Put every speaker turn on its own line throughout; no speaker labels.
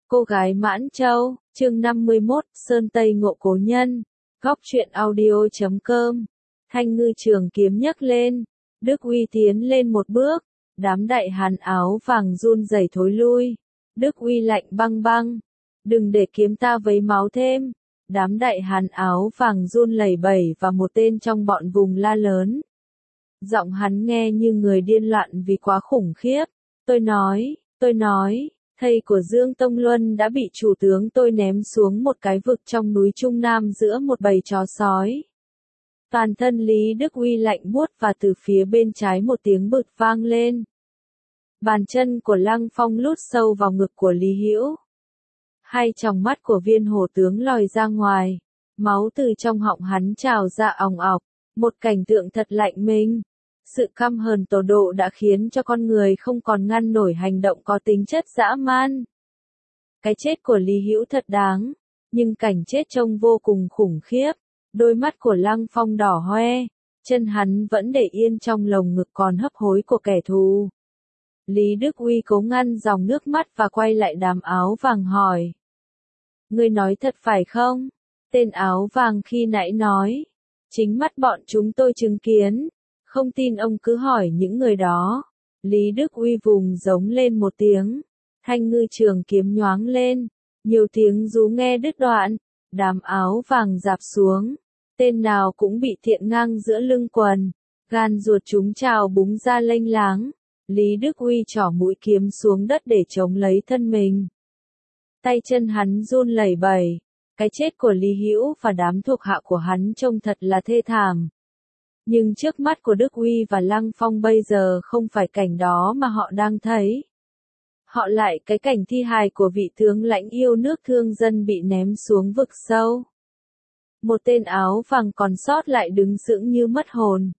Cô gái Mãn Châu, chương 51, Sơn Tây ngộ cố nhân. Góc truyện audio.com. Thanh ngư trường kiếm nhấc lên. Đức Uy tiến lên một bước. Đám đại hán áo vàng run rẩy thối lui. Đức Uy lạnh băng băng. Đừng để kiếm ta vấy máu thêm. Đám đại hán áo vàng run lẩy bẩy và một tên trong bọn vùng la lớn. Giọng hắn nghe như người điên loạn vì quá khủng khiếp. Tôi nói. Thầy của Dương Tông Luân đã bị chủ tướng tôi ném xuống một cái vực trong núi Trung Nam giữa một bầy chó sói. Toàn thân Lý Đức Uy lạnh buốt và từ phía bên trái một tiếng bực vang lên. Bàn chân của Lăng Phong lút sâu vào ngực của Lý Hữu. Hai tròng mắt của viên hổ tướng lòi ra ngoài. Máu từ trong họng hắn trào ra òng ọc. Một cảnh tượng thật lạnh mình. Sự căm hờn tột độ đã khiến cho con người không còn ngăn nổi hành động có tính chất dã man. Cái chết của Lý Hữu thật đáng, nhưng cảnh chết trông vô cùng khủng khiếp. Đôi mắt của Lăng Phong đỏ hoe, chân hắn vẫn để yên trong lồng ngực còn hấp hối của kẻ thù. Lý Đức Uy cố ngăn dòng nước mắt và quay lại đám áo vàng hỏi. Ngươi nói thật phải không? Tên áo vàng khi nãy nói. Chính mắt bọn chúng tôi chứng kiến. Không tin ông cứ hỏi những người đó. Lý Đức Uy vùng giống lên một tiếng. Thanh ngư trường kiếm nhoáng lên. Nhiều tiếng rú nghe đứt đoạn. Đám áo vàng rạp xuống. Tên nào cũng bị thiện ngang giữa lưng quần. Gan ruột chúng trào búng ra lênh láng. Lý Đức Uy trỏ mũi kiếm xuống đất để chống lấy thân mình. Tay chân hắn run lẩy bẩy. Cái chết của Lý Hữu và đám thuộc hạ của hắn trông thật là thê thảm. Nhưng trước mắt của Đức Uy và Lăng Phong bây giờ không phải cảnh đó mà họ đang thấy. Họ lại cái cảnh thi hài của vị tướng lãnh yêu nước thương dân bị ném xuống vực sâu. Một tên áo vàng còn sót lại đứng sững như mất hồn.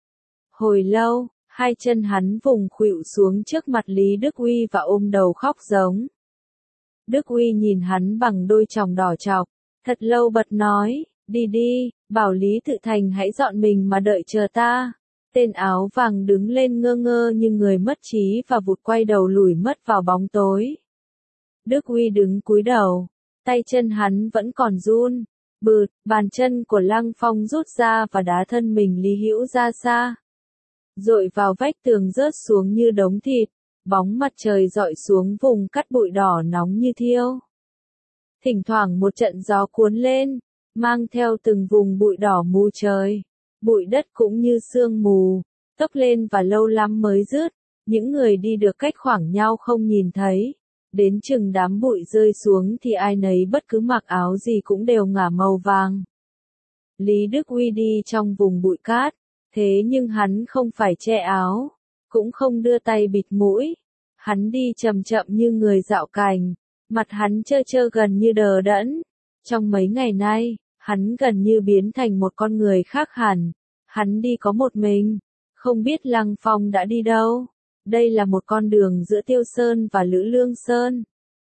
Hồi lâu, hai chân hắn vùng khuỵu xuống trước mặt Lý Đức Uy và ôm đầu khóc giống. Đức Uy nhìn hắn bằng đôi tròng đỏ chọc, thật lâu bật nói, đi, bảo Lý Tự Thành hãy dọn mình mà đợi chờ ta. Tên áo vàng đứng lên ngơ ngơ như người mất trí và vụt quay đầu lùi mất vào bóng tối. Đức Uy đứng cúi đầu, tay chân hắn vẫn còn run. Bụt, bàn chân của Lăng Phong rút ra và đá thân mình Lý Hữu ra xa. Dội vào vách tường rớt xuống như đống thịt, bóng mặt trời dọi xuống vùng cắt bụi đỏ nóng như thiêu. Thỉnh thoảng một trận gió cuốn lên, mang theo từng vùng bụi đỏ mù trời. Bụi đất cũng như sương mù, tốc lên và lâu lắm mới dứt. Những người đi được cách khoảng nhau không nhìn thấy. Đến chừng đám bụi rơi xuống thì ai nấy bất cứ mặc áo gì cũng đều ngả màu vàng. Lý Đức Uy đi trong vùng bụi cát, thế nhưng hắn không phải che áo, cũng không đưa tay bịt mũi. Hắn đi chậm chậm như người dạo cành, mặt hắn trơ trơ gần như đờ đẫn. Trong mấy ngày nay, hắn gần như biến thành một con người khác hẳn. Hắn đi có một mình, không biết Lăng Phong đã đi đâu. Đây là một con đường giữa Tiêu Sơn và Lữ Lương Sơn.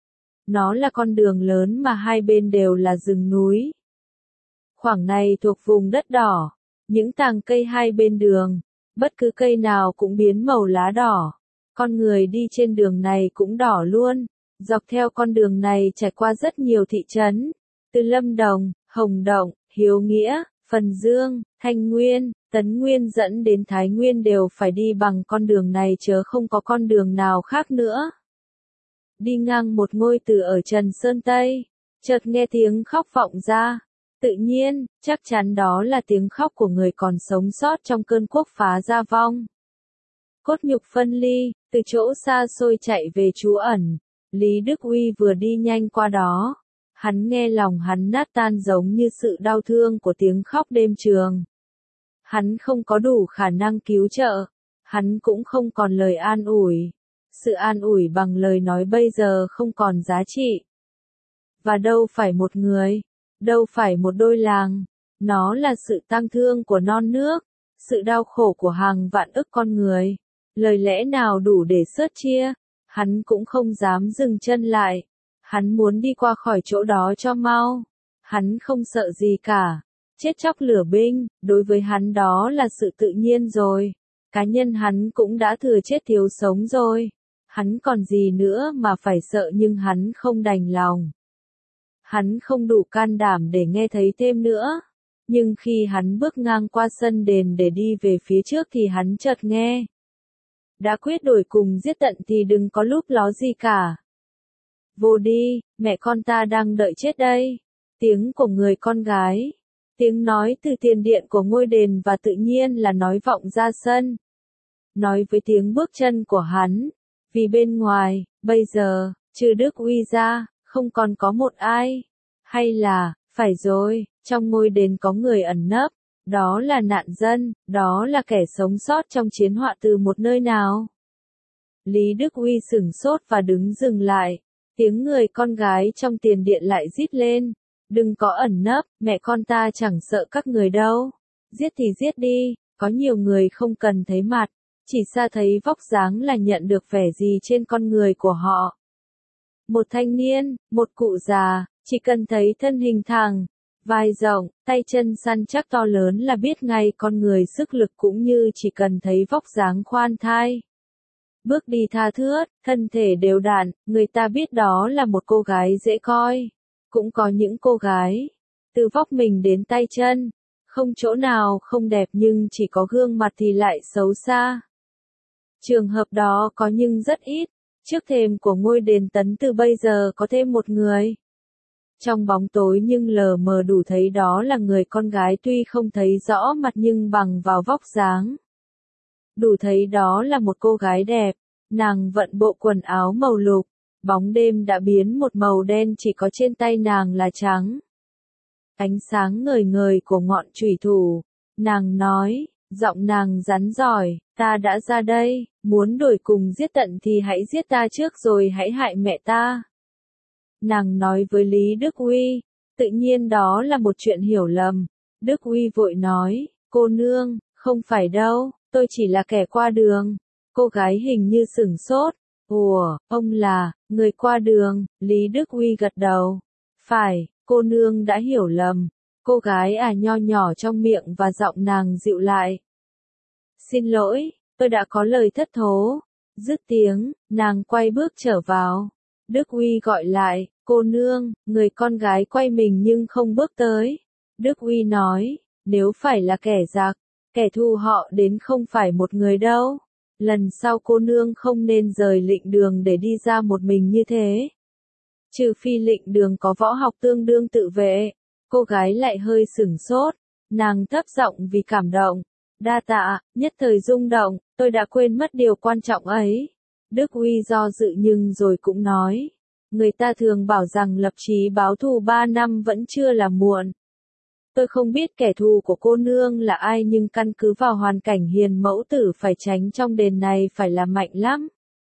Nó là con đường lớn mà hai bên đều là rừng núi. Khoảng này thuộc vùng đất đỏ, những tàng cây hai bên đường, bất cứ cây nào cũng biến màu lá đỏ. Con người đi trên đường này cũng đỏ luôn. Dọc theo con đường này trải qua rất nhiều thị trấn, từ Lâm Đồng, Hồng Động, Hiếu Nghĩa, Phần Dương, Thanh Nguyên, Tấn Nguyên dẫn đến Thái Nguyên đều phải đi bằng con đường này chớ không có con đường nào khác nữa. Đi ngang một ngôi từ ở Trần Sơn Tây, chợt nghe tiếng khóc vọng ra. Tự nhiên, chắc chắn đó là tiếng khóc của người còn sống sót trong cơn quốc phá gia vong. Cốt nhục phân ly, từ chỗ xa xôi chạy về trú ẩn. Lý Đức Uy vừa đi nhanh qua đó. Hắn nghe lòng hắn nát tan giống như sự đau thương của tiếng khóc đêm trường. Hắn không có đủ khả năng cứu trợ. Hắn cũng không còn lời an ủi. Sự an ủi bằng lời nói bây giờ không còn giá trị. Và đâu phải một người, đâu phải một đôi làng. Nó là sự tang thương của non nước, sự đau khổ của hàng vạn ức con người. Lời lẽ nào đủ để xớt chia. Hắn cũng không dám dừng chân lại. Hắn muốn đi qua khỏi chỗ đó cho mau. Hắn không sợ gì cả. Chết chóc lửa binh, đối với hắn đó là sự tự nhiên rồi. Cá nhân hắn cũng đã thừa chết thiếu sống rồi. Hắn còn gì nữa mà phải sợ, nhưng hắn không đành lòng. Hắn không đủ can đảm để nghe thấy thêm nữa. Nhưng khi hắn bước ngang qua sân đền để đi về phía trước thì hắn chợt nghe. Đã quyết đổi cùng giết tận thì đừng có lúp ló gì cả. Vô đi, mẹ con ta đang đợi chết đây. Tiếng của người con gái. Tiếng nói từ tiền điện của ngôi đền và tự nhiên là nói vọng ra sân. Nói với tiếng bước chân của hắn. Vì bên ngoài, bây giờ, trừ Đức Uy ra, không còn có một ai. Hay là, phải rồi, trong ngôi đền có người ẩn nấp. Đó là nạn dân, đó là kẻ sống sót trong chiến họa từ một nơi nào. Lý Đức Uy sửng sốt và đứng dừng lại. Tiếng người con gái trong tiền điện lại rít lên. Đừng có ẩn nấp, mẹ con ta chẳng sợ các người đâu. Giết thì giết đi, có nhiều người không cần thấy mặt. Chỉ xa thấy vóc dáng là nhận được vẻ gì trên con người của họ. Một thanh niên, một cụ già, chỉ cần thấy thân hình thẳng, vai rộng, tay chân săn chắc to lớn là biết ngay con người sức lực, cũng như chỉ cần thấy vóc dáng khoan thai. Bước đi tha thướt, thân thể đều đặn, người ta biết đó là một cô gái dễ coi. Cũng có những cô gái, từ vóc mình đến tay chân, không chỗ nào không đẹp nhưng chỉ có gương mặt thì lại xấu xa. Trường hợp đó có nhưng rất ít. Trước thềm của ngôi đền Tấn Từ bây giờ có thêm một người. Trong bóng tối nhưng lờ mờ đủ thấy đó là người con gái, tuy không thấy rõ mặt nhưng bằng vào vóc dáng. Đủ thấy đó là một cô gái đẹp. Nàng vận bộ quần áo màu lục. Bóng đêm đã biến một màu đen, chỉ có trên tay nàng là trắng. Ánh sáng ngời ngời của ngọn chùy thủ. Nàng nói, giọng nàng rắn giỏi, ta đã ra đây, muốn đổi cùng giết tận thì hãy giết ta trước rồi hãy hại mẹ ta. Nàng nói với Lý Đức Uy, tự nhiên đó là một chuyện hiểu lầm. Đức Uy vội nói, cô nương, không phải đâu, tôi chỉ là kẻ qua đường. Cô gái hình như sửng sốt. Ủa, ông là người qua đường? Lý Đức Uy gật đầu. Phải, cô nương đã hiểu lầm. Cô gái nho nhỏ trong miệng và giọng nàng dịu lại. Xin lỗi, tôi đã có lời thất thố. Dứt tiếng, nàng quay bước trở vào. Đức Uy gọi lại, cô nương, người con gái quay mình nhưng không bước tới. Đức Uy nói, nếu phải là kẻ giặc, kẻ thù họ đến không phải một người đâu. Lần sau cô nương không nên rời lệnh đường để đi ra một mình như thế. Trừ phi lệnh đường có võ học tương đương tự vệ. Cô gái lại hơi sửng sốt. Nàng thấp giọng vì cảm động. Đa tạ, nhất thời rung động, tôi đã quên mất điều quan trọng ấy. Đức Uy do dự nhưng rồi cũng nói. Người ta thường bảo rằng lập chí báo thù 3 năm vẫn chưa là muộn. Tôi không biết kẻ thù của cô nương là ai, nhưng căn cứ vào hoàn cảnh hiền mẫu tử phải tránh trong đền này phải là mạnh lắm.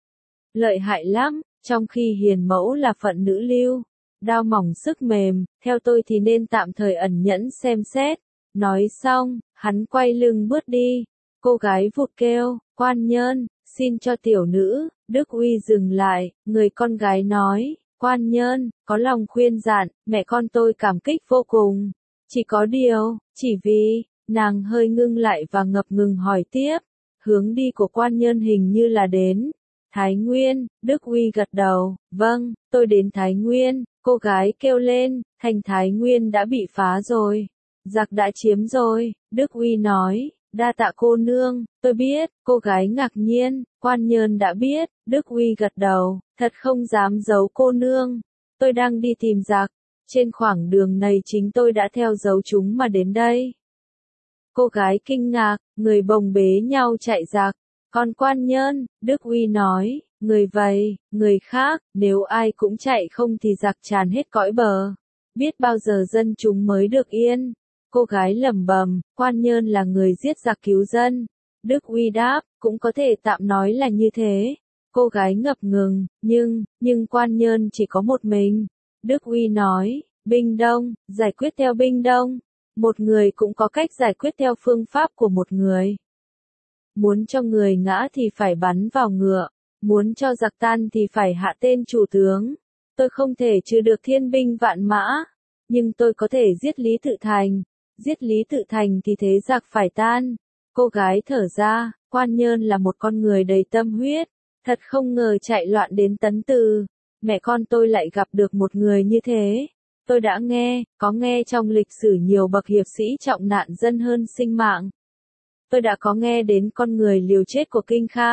Lợi hại lắm, trong khi hiền mẫu là phận nữ lưu. Đao mỏng sức mềm, theo tôi thì nên tạm thời ẩn nhẫn xem xét. Nói xong, hắn quay lưng bước đi. Cô gái vụt kêu, quan nhân, xin cho tiểu nữ. Đức Uy dừng lại, người con gái nói, quan nhân, có lòng khuyên dặn, mẹ con tôi cảm kích vô cùng. Chỉ có điều, chỉ vì, nàng hơi ngưng lại và ngập ngừng hỏi tiếp. Hướng đi của quan nhân hình như là đến Thái Nguyên. Đức Uy gật đầu, vâng, tôi đến Thái Nguyên. Cô gái kêu lên, thành Thái Nguyên đã bị phá rồi. Giặc đã chiếm rồi. Đức Uy nói, đa tạ cô nương, tôi biết. Cô gái ngạc nhiên, quan nhân đã biết. Đức Uy gật đầu, thật không dám giấu cô nương. Tôi đang đi tìm giặc. Trên khoảng đường này chính tôi đã theo dấu chúng mà đến đây. Cô gái kinh ngạc, người bồng bế nhau chạy giặc. Còn quan nhân, Đức Uy nói, người vậy, người khác, nếu ai cũng chạy không thì giặc tràn hết cõi bờ. Biết bao giờ dân chúng mới được yên. Cô gái lẩm bẩm, quan nhân là người giết giặc cứu dân. Đức Uy đáp, cũng có thể tạm nói là như thế. Cô gái ngập ngừng, nhưng quan nhân chỉ có một mình. Đức Uy nói, binh đông, giải quyết theo binh đông. Một người cũng có cách giải quyết theo phương pháp của một người. Muốn cho người ngã thì phải bắn vào ngựa. Muốn cho giặc tan thì phải hạ tên chủ tướng. Tôi không thể trừ được thiên binh vạn mã. Nhưng tôi có thể giết Lý Tự Thành. Giết Lý Tự Thành thì thế giặc phải tan. Cô gái thở ra, quan nhân là một con người đầy tâm huyết. Thật không ngờ chạy loạn đến Tấn Từ, mẹ con tôi lại gặp được một người như thế. Tôi đã có nghe trong lịch sử nhiều bậc hiệp sĩ trọng nạn dân hơn sinh mạng. Tôi đã có nghe đến con người liều chết của Kinh Kha.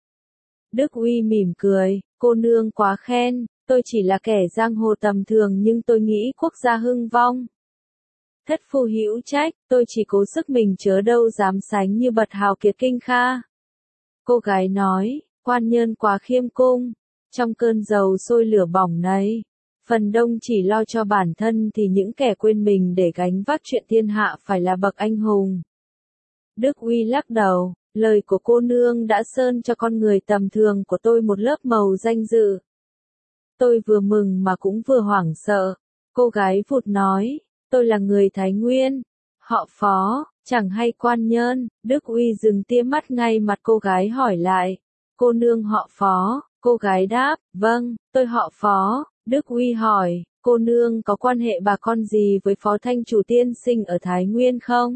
Đức Uy mỉm cười, cô nương quá khen, tôi chỉ là kẻ giang hồ tầm thường nhưng tôi nghĩ quốc gia hưng vong. Thất phu hữu trách, tôi chỉ cố sức mình chớ đâu dám sánh như bậc hào kiệt Kinh Kha. Cô gái nói, quan nhân quá khiêm cung, trong cơn dầu sôi lửa bỏng này, phần đông chỉ lo cho bản thân thì những kẻ quên mình để gánh vác chuyện thiên hạ phải là bậc anh hùng. Đức Uy lắc đầu, lời của cô nương đã sơn cho con người tầm thường của tôi một lớp màu danh dự. Tôi vừa mừng mà cũng vừa hoảng sợ. Cô gái vụt nói, tôi là người Thái Nguyên, họ Phó, chẳng hay quan nhân. Đức Uy dừng tia mắt ngay mặt cô gái hỏi lại, cô nương họ Phó. Cô gái đáp, vâng, tôi họ Phó. Đức Uy hỏi, cô nương có quan hệ bà con gì với Phó Thanh Chủ tiên sinh ở Thái Nguyên không?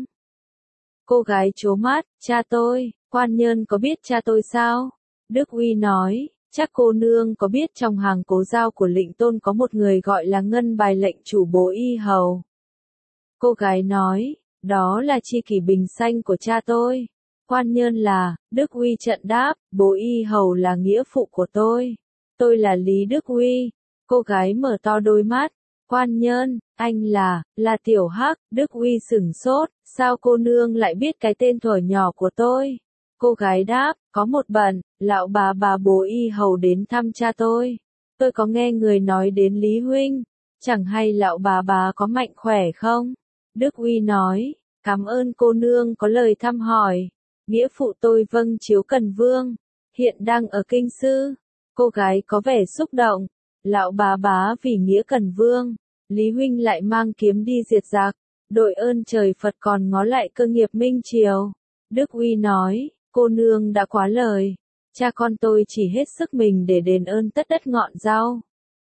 Cô gái trố mắt, cha tôi. Quan nhân có biết cha tôi sao? Đức Uy nói, chắc cô nương có biết trong hàng cố giao của Lệnh Tôn có một người gọi là Ngân Bài lệnh chủ Bố Y Hầu. Cô gái nói, đó là tri kỷ bình xanh của cha tôi. Quan nhân là, Đức Uy trận đáp, Bố Y Hầu là nghĩa phụ của tôi. Tôi là Lý Đức Uy. Cô gái mở to đôi mắt. Quan nhân, anh là Tiểu Hắc. Đức Uy sửng sốt, sao cô nương lại biết cái tên thuở nhỏ của tôi? Cô gái đáp, có một bận, lão bà Bố Y Hầu đến thăm cha tôi. Tôi có nghe người nói đến Lý Huynh, chẳng hay lão bà có mạnh khỏe không? Đức Uy nói, cảm ơn cô nương có lời thăm hỏi. Nghĩa phụ tôi vâng chiếu Cần Vương, hiện đang ở Kinh Sư. Cô gái có vẻ xúc động, lão bà vì nghĩa Cần Vương, Lý Huynh lại mang kiếm đi diệt giặc, đội ơn trời Phật còn ngó lại cơ nghiệp Minh Triều. Đức Uy nói, cô nương đã quá lời, cha con tôi chỉ hết sức mình để đền ơn tất đất ngọn rau.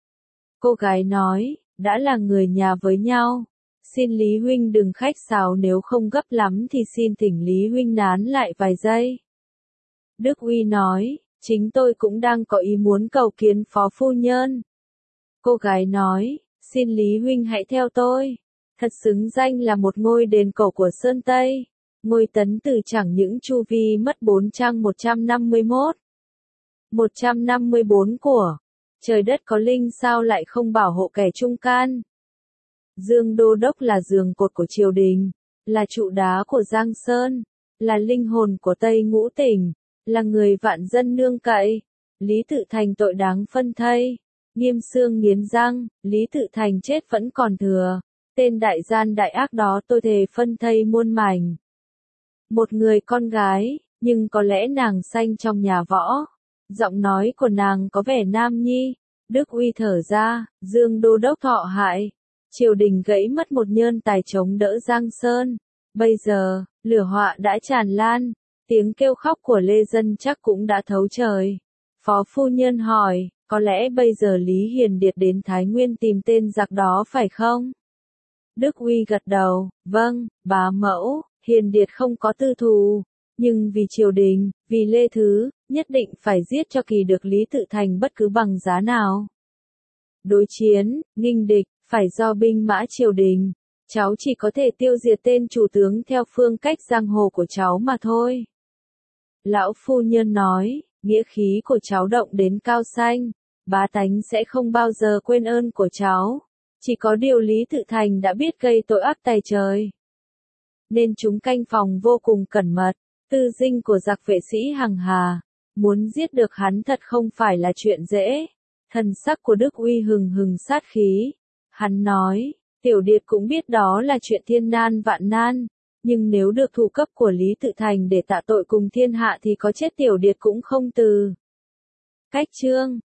Cô gái nói, đã là người nhà với nhau, xin Lý Huynh đừng khách sáo, nếu không gấp lắm thì xin thỉnh Lý Huynh nán lại vài giây. Đức Uy nói, chính tôi cũng đang có ý muốn cầu kiến Phó phu nhân. Cô gái nói, xin Lý Huynh hãy theo tôi, thật xứng danh là một ngôi đền cổ của Sơn Tây. Ngôi Tấn Từ chẳng những chu vi mất 4 trang 151, 154 của trời đất có linh sao lại không bảo hộ kẻ trung can. Dương Đô Đốc là giường cột của triều đình, là trụ đá của Giang Sơn, là linh hồn của Tây Ngũ Tỉnh, là người vạn dân nương cậy. Lý Tự Thành tội đáng phân thây, nghiêm xương nghiến răng, Lý Tự Thành chết vẫn còn thừa. Tên đại gian đại ác đó tôi thề phân thây muôn mảnh. Một người con gái, nhưng có lẽ nàng sanh trong nhà võ. Giọng nói của nàng có vẻ nam nhi. Đức Uy thở ra, Dương Đô Đốc thọ hại. Triều đình gãy mất một nhân tài chống đỡ Giang Sơn. Bây giờ, lửa họa đã tràn lan. Tiếng kêu khóc của lê dân chắc cũng đã thấu trời. Phó phu nhân hỏi, có lẽ bây giờ Lý Hiền Điệt đến Thái Nguyên tìm tên giặc đó phải không? Đức Uy gật đầu, vâng, bá mẫu. Hiền Điệt không có tư thù, nhưng vì triều đình, vì Lê Thứ, nhất định phải giết cho kỳ được Lý Tự Thành bất cứ bằng giá nào. Đối chiến, nghinh địch, phải do binh mã triều đình. Cháu chỉ có thể tiêu diệt tên chủ tướng theo phương cách giang hồ của cháu mà thôi. Lão phu nhân nói, nghĩa khí của cháu động đến cao xanh, bá tánh sẽ không bao giờ quên ơn của cháu. Chỉ có điều Lý Tự Thành đã biết gây tội ác tày trời, nên chúng canh phòng vô cùng cẩn mật. Tư dinh của giặc vệ sĩ hằng hà, muốn giết được hắn thật không phải là chuyện dễ. Thần sắc của Đức Uy hừng hừng sát khí. Hắn nói, Tiểu Điệt cũng biết đó là chuyện thiên nan vạn nan, nhưng nếu được thủ cấp của Lý Tự Thành để tạ tội cùng thiên hạ thì có chết Tiểu Điệt cũng không từ. Cách chương